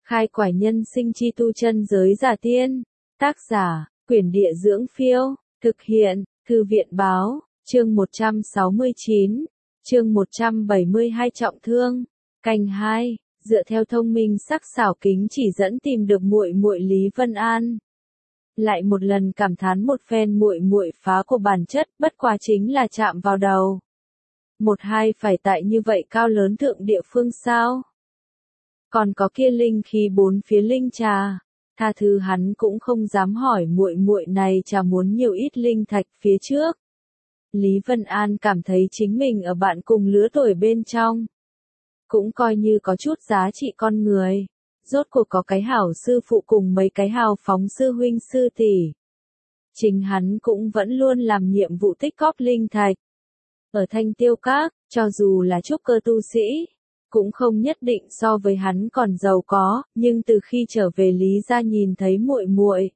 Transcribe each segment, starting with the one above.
Khai quải nhân sinh chi tu chân giới giả tiên. Tác giả, Quyển Địa Dưỡng Phiêu. Thực hiện, Thư viện Báo. Chương 169. Chương 172 Trọng thương. Canh 2. Dựa theo thông minh sắc sảo kính chỉ dẫn tìm được muội muội Lý Vân An. Lại một lần cảm thán một phen muội muội phá của bản chất, bất quá chính là chạm vào đầu. Một hai phải tại như vậy cao lớn thượng địa phương sao? Còn có kia linh khí bốn phía linh trà, tha thứ hắn cũng không dám hỏi muội muội này trà muốn nhiều ít linh thạch phía trước. Lý Vân An cảm thấy chính mình ở bạn cùng lứa tuổi bên trong, cũng coi như có chút giá trị con người. Rốt cuộc có cái hảo sư phụ cùng mấy cái hào phóng sư huynh sư tỷ. Chính hắn cũng vẫn luôn làm nhiệm vụ tích cóp linh thạch. Ở Thanh Tiêu Các, cho dù là trúc cơ tu sĩ, cũng không nhất định so với hắn còn giàu có, nhưng từ khi trở về Lý gia nhìn thấy muội muội,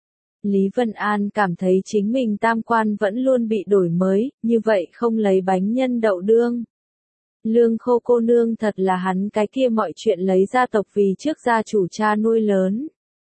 Lý Vân An cảm thấy chính mình tam quan vẫn luôn bị đổi mới, như vậy không lấy bánh nhân đậu đương. Lương Khô cô nương thật là hắn cái kia mọi chuyện lấy gia tộc vì trước gia chủ cha nuôi lớn.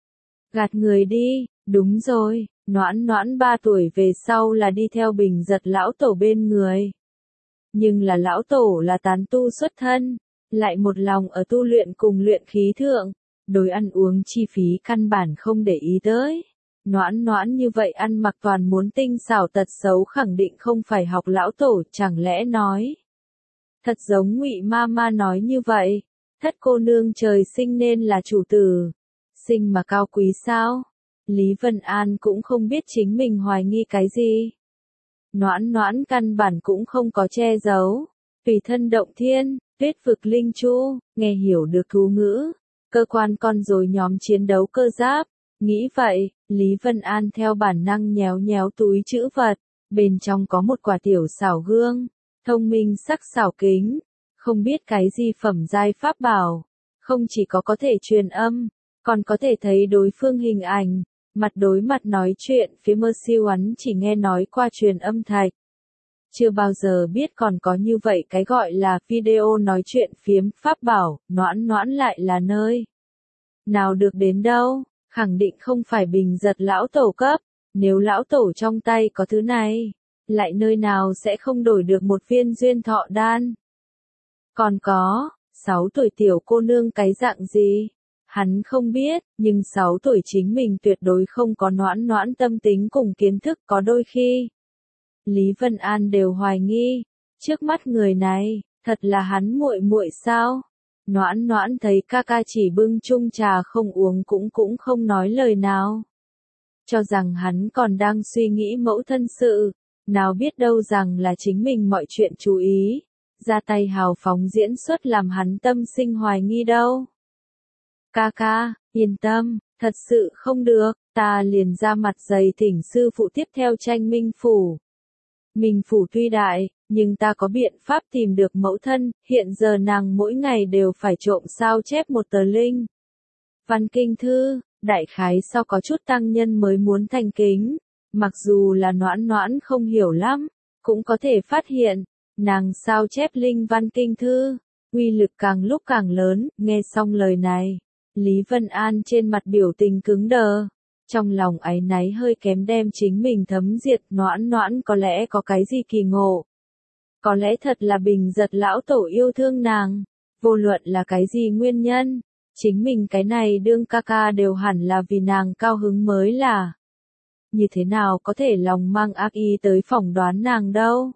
Gạt người đi, đúng rồi, Noãn Noãn 3 tuổi về sau là đi theo Bình Giật lão tổ bên người. Nhưng là lão tổ là tán tu xuất thân, lại một lòng ở tu luyện cùng luyện khí thượng, đối ăn uống chi phí căn bản không để ý tới. Noãn Noãn như vậy ăn mặc toàn muốn tinh xảo tật xấu khẳng định không phải học lão tổ, chẳng lẽ nói. Thật giống Ngụy Mama nói như vậy, thất cô nương trời sinh nên là chủ tử, sinh mà cao quý sao? Lý Vân An cũng không biết chính mình hoài nghi cái gì. Noãn Noãn căn bản cũng không có che giấu, tùy thân động thiên, tuyết vực linh chu, nghe hiểu được thú ngữ, cơ quan con rối nhóm chiến đấu cơ giáp. Nghĩ vậy, Lý Vân An theo bản năng nhéo nhéo túi trữ vật, bên trong có một quả tiểu xảo gương, thông minh sắc xảo kính, không biết cái gì phẩm giai pháp bảo, không chỉ có thể truyền âm, còn có thể thấy đối phương hình ảnh, mặt đối mặt nói chuyện. Phía Mơ Siêu Ấn chỉ nghe nói qua truyền âm thạch, chưa bao giờ biết còn có như vậy cái gọi là video nói chuyện phiếm pháp bảo. Noãn Noãn lại là nơi nào được đến đâu, khẳng định không phải Bình Giật lão tổ cấp, nếu lão tổ trong tay có thứ này, lại nơi nào sẽ không đổi được một viên duyên thọ đan. Còn có, 6 tuổi tiểu cô nương cái dạng gì? Hắn không biết, nhưng 6 tuổi chính mình tuyệt đối không có Noãn Noãn tâm tính cùng kiến thức, có đôi khi. Lý Vân An đều hoài nghi, trước mắt người này, thật là hắn muội muội sao? Noãn Noãn thấy ca ca chỉ bưng chung trà không uống cũng không nói lời nào. Cho rằng hắn còn đang suy nghĩ mẫu thân sự, nào biết đâu rằng là chính mình mọi chuyện chú ý, ra tay hào phóng diễn xuất làm hắn tâm sinh hoài nghi đâu. Ca ca, yên tâm, thật sự không được, ta liền ra mặt dày thỉnh sư phụ tiếp theo tranh Minh Phủ. Minh Phủ tuy đại, nhưng ta có biện pháp tìm được mẫu thân, hiện giờ nàng mỗi ngày đều phải trộm sao chép một tờ linh văn kinh thư, đại khái sau có chút tăng nhân mới muốn thành kính, mặc dù là Noãn Noãn không hiểu lắm, cũng có thể phát hiện, nàng sao chép linh văn kinh thư, uy lực càng lúc càng lớn. Nghe xong lời này, Lý Vân An trên mặt biểu tình cứng đờ, trong lòng áy náy hơi kém đem chính mình thấm diệt. Noãn Noãn có lẽ có cái gì kỳ ngộ, có lẽ thật là Bình Giật lão tổ yêu thương nàng, vô luận là cái gì nguyên nhân, chính mình cái này đương ca ca đều hẳn là vì nàng cao hứng mới là. Như thế nào có thể lòng mang ác ý tới phỏng đoán nàng đâu.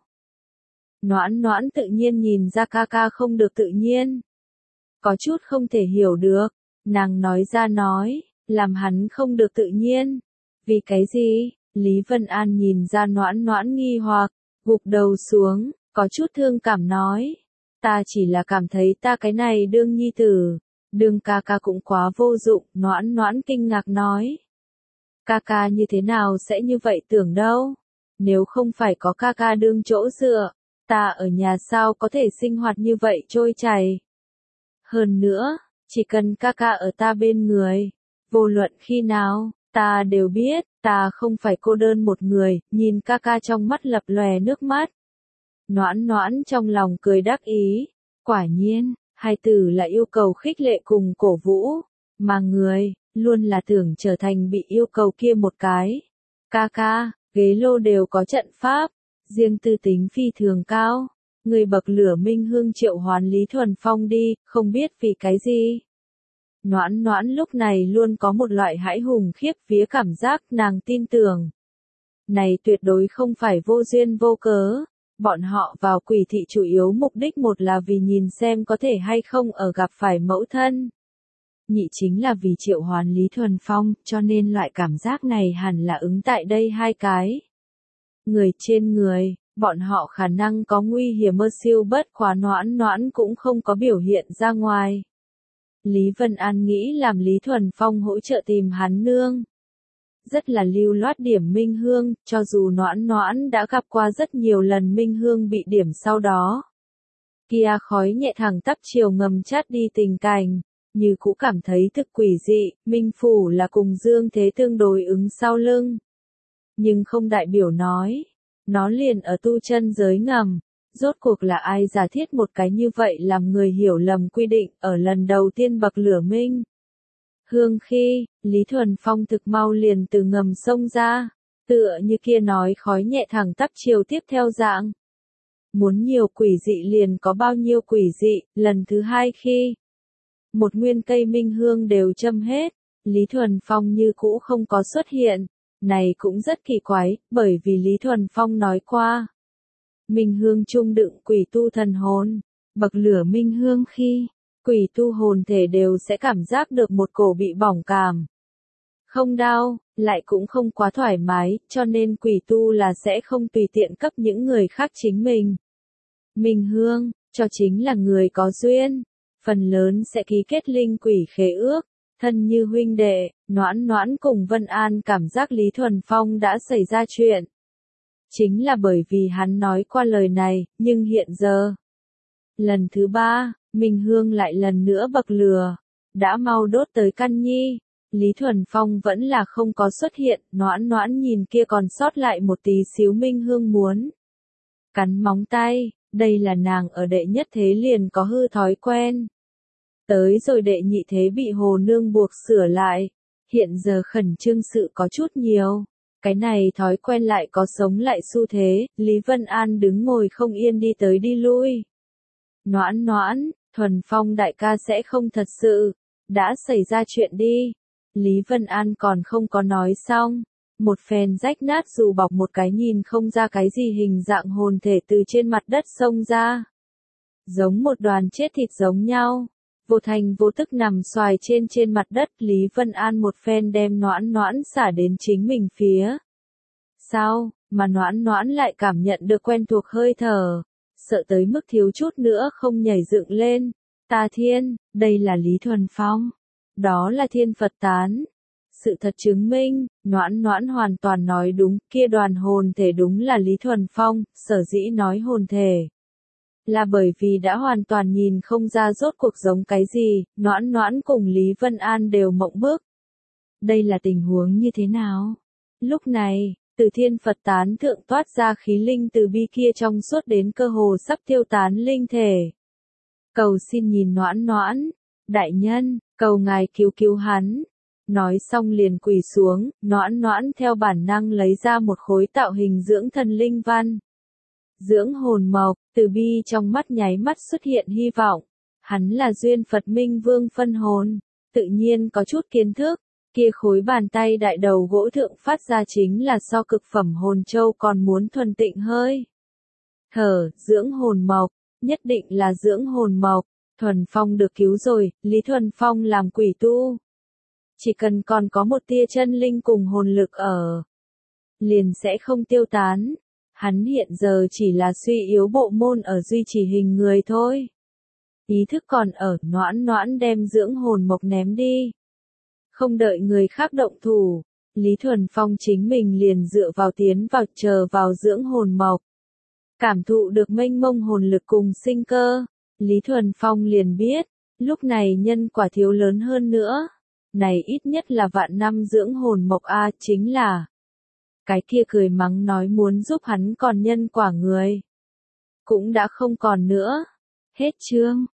Noãn Noãn tự nhiên nhìn ra ca ca không được tự nhiên, có chút không thể hiểu được, nàng nói ra nói, làm hắn không được tự nhiên. Vì cái gì? Lý Vân An nhìn ra Noãn Noãn nghi hoặc, gục đầu xuống, có chút thương cảm nói, ta chỉ là cảm thấy ta cái này đương nhi tử, đương ca ca cũng quá vô dụng. Noãn Noãn kinh ngạc nói, ca ca như thế nào sẽ như vậy tưởng đâu, nếu không phải có ca ca đương chỗ dựa, ta ở nhà sao có thể sinh hoạt như vậy trôi chảy. Hơn nữa, chỉ cần ca ca ở ta bên người, vô luận khi nào, ta đều biết, ta không phải cô đơn một người. Nhìn ca ca trong mắt lập lòe nước mắt, Noãn Noãn trong lòng cười đắc ý, quả nhiên, hai từ là yêu cầu khích lệ cùng cổ vũ, Mà người, luôn là tưởng trở thành bị yêu cầu kia một cái. Ca ca, ghế lô đều có trận pháp, riêng tư tính phi thường cao. Người bậc lửa minh hương triệu hoán Lý Thuần Phong đi, không biết vì cái gì. Noãn noãn lúc này luôn có một loại hãi hùng khiếp vía cảm giác nàng tin tưởng. Này tuyệt đối không phải vô duyên vô cớ. Bọn họ vào quỷ thị chủ yếu mục đích một là vì nhìn xem có thể hay không ở gặp phải mẫu thân. Nhị chính là vì triệu hoán Lý Thuần Phong, cho nên loại cảm giác này hẳn là ứng tại đây hai cái. Người trên người, bọn họ khả năng có nguy hiểm mơ siêu bất khóa noãn noãn cũng không có biểu hiện ra ngoài. Lý Vân An nghĩ làm Lý Thuần Phong hỗ trợ tìm hắn nương. Rất là lưu loát điểm minh hương, cho dù noãn noãn đã gặp qua rất nhiều lần minh hương bị điểm sau đó. Kia khói nhẹ thẳng tắp chiều ngầm chát đi tình cảnh, như cũ cảm thấy thực quỷ dị, minh phủ là cùng dương thế tương đối ứng sau lưng. Nhưng không đại biểu nói, nó liền ở tu chân giới ngầm. Rốt cuộc là ai giả thiết một cái như vậy làm người hiểu lầm quy định ở lần đầu tiên bậc lửa minh. Hương khi, Lý Thuần Phong thực mau liền từ ngầm sông ra, tựa như kia nói khói nhẹ thẳng tắp chiều tiếp theo dạng. Muốn nhiều quỷ dị liền có bao nhiêu quỷ dị, lần thứ hai khi một nguyên cây minh hương đều châm hết, Lý Thuần Phong như cũ không có xuất hiện. Này cũng rất kỳ quái, bởi vì Lý Thuần Phong nói qua. Minh hương trung đựng quỷ tu thần hồn, bậc lửa minh hương khi, quỷ tu hồn thể đều sẽ cảm giác được một cổ bị bỏng cảm. Không đau, lại cũng không quá thoải mái, cho nên quỷ tu là sẽ không tùy tiện cấp những người khác chính mình. Minh hương, cho chính là người có duyên, phần lớn sẽ ký kết linh quỷ khế ước, thân như huynh đệ, noãn noãn cùng Vân An cảm giác Lý Thuần Phong đã xảy ra chuyện. Chính là bởi vì hắn nói qua lời này, nhưng hiện giờ. Lần thứ ba, Minh Hương lại lần nữa bậc lửa, đã mau đốt tới căn nhi. Lý Thuần Phong vẫn là không có xuất hiện, noãn noãn nhìn kia còn sót lại một tí xíu Minh Hương muốn. Cắn móng tay, đây là nàng ở đệ nhất thế liền có hư thói quen. Tới rồi đệ nhị thế bị hồ nương buộc sửa lại, hiện giờ khẩn trương sự có chút nhiều. Cái này thói quen lại có sống lại xu thế, Lý Vân An đứng ngồi không yên đi tới đi lui. Noãn noãn, Thuần Phong đại ca sẽ không thật sự, đã xảy ra chuyện đi. Lý Vân An còn không có nói xong, một phen rách nát dù bọc một cái nhìn không ra cái gì hình dạng hồn thể từ trên mặt đất xông ra. Giống một đoàn chết thịt giống nhau, vô thành vô tức nằm xoài trên mặt đất. Lý Vân An một phen đem noãn noãn xả đến chính mình phía. Sao, mà noãn noãn lại cảm nhận được quen thuộc hơi thở, sợ tới mức thiếu chút nữa không nhảy dựng lên. Ta thiên, đây là Lý Thuần Phong. Đó là thiên Phật tán. Sự thật chứng minh, noãn noãn hoàn toàn nói đúng, kia đoàn hồn thể đúng là Lý Thuần Phong, sở dĩ nói hồn thể. Là bởi vì đã hoàn toàn nhìn không ra rốt cuộc giống cái gì, noãn noãn cùng Lý Vân An đều mộng bức. Đây là tình huống như thế nào? Lúc này, từ thiên Phật tán thượng toát ra khí linh từ bi kia trong suốt đến cơ hồ sắp tiêu tán linh thể. Cầu xin nhìn noãn noãn, đại nhân, cầu ngài cứu cứu hắn. Nói xong liền quỳ xuống, noãn noãn theo bản năng lấy ra một khối tạo hình dưỡng thần linh văn. Dưỡng hồn mộc, từ bi trong mắt nháy mắt xuất hiện hy vọng. Hắn là duyên Phật Minh Vương phân hồn, tự nhiên có chút kiến thức. Kia khối bàn tay đại đầu gỗ thượng phát ra chính là so cực phẩm hồn châu còn muốn thuần tịnh hơi. Thở, dưỡng hồn mộc, nhất định là dưỡng hồn mộc. Thuần Phong được cứu rồi, Lý Thuần Phong làm quỷ tu. Chỉ cần còn có một tia chân linh cùng hồn lực ở, liền sẽ không tiêu tán. Hắn hiện giờ chỉ là suy yếu bộ môn ở duy trì hình người thôi. Ý thức còn ở, noãn noãn đem dưỡng hồn mộc ném đi. Không đợi người khác động thủ, Lý Thuần Phong chính mình liền dựa vào tiến vào chờ vào dưỡng hồn mộc. Cảm thụ được mênh mông hồn lực cùng sinh cơ, Lý Thuần Phong liền biết, lúc này nhân quả thiếu lớn hơn nữa. Này ít nhất là vạn năm dưỡng hồn mộc A, chính là cái kia cười mắng nói muốn giúp hắn còn nhân quả người. Cũng đã không còn nữa. Hết chương.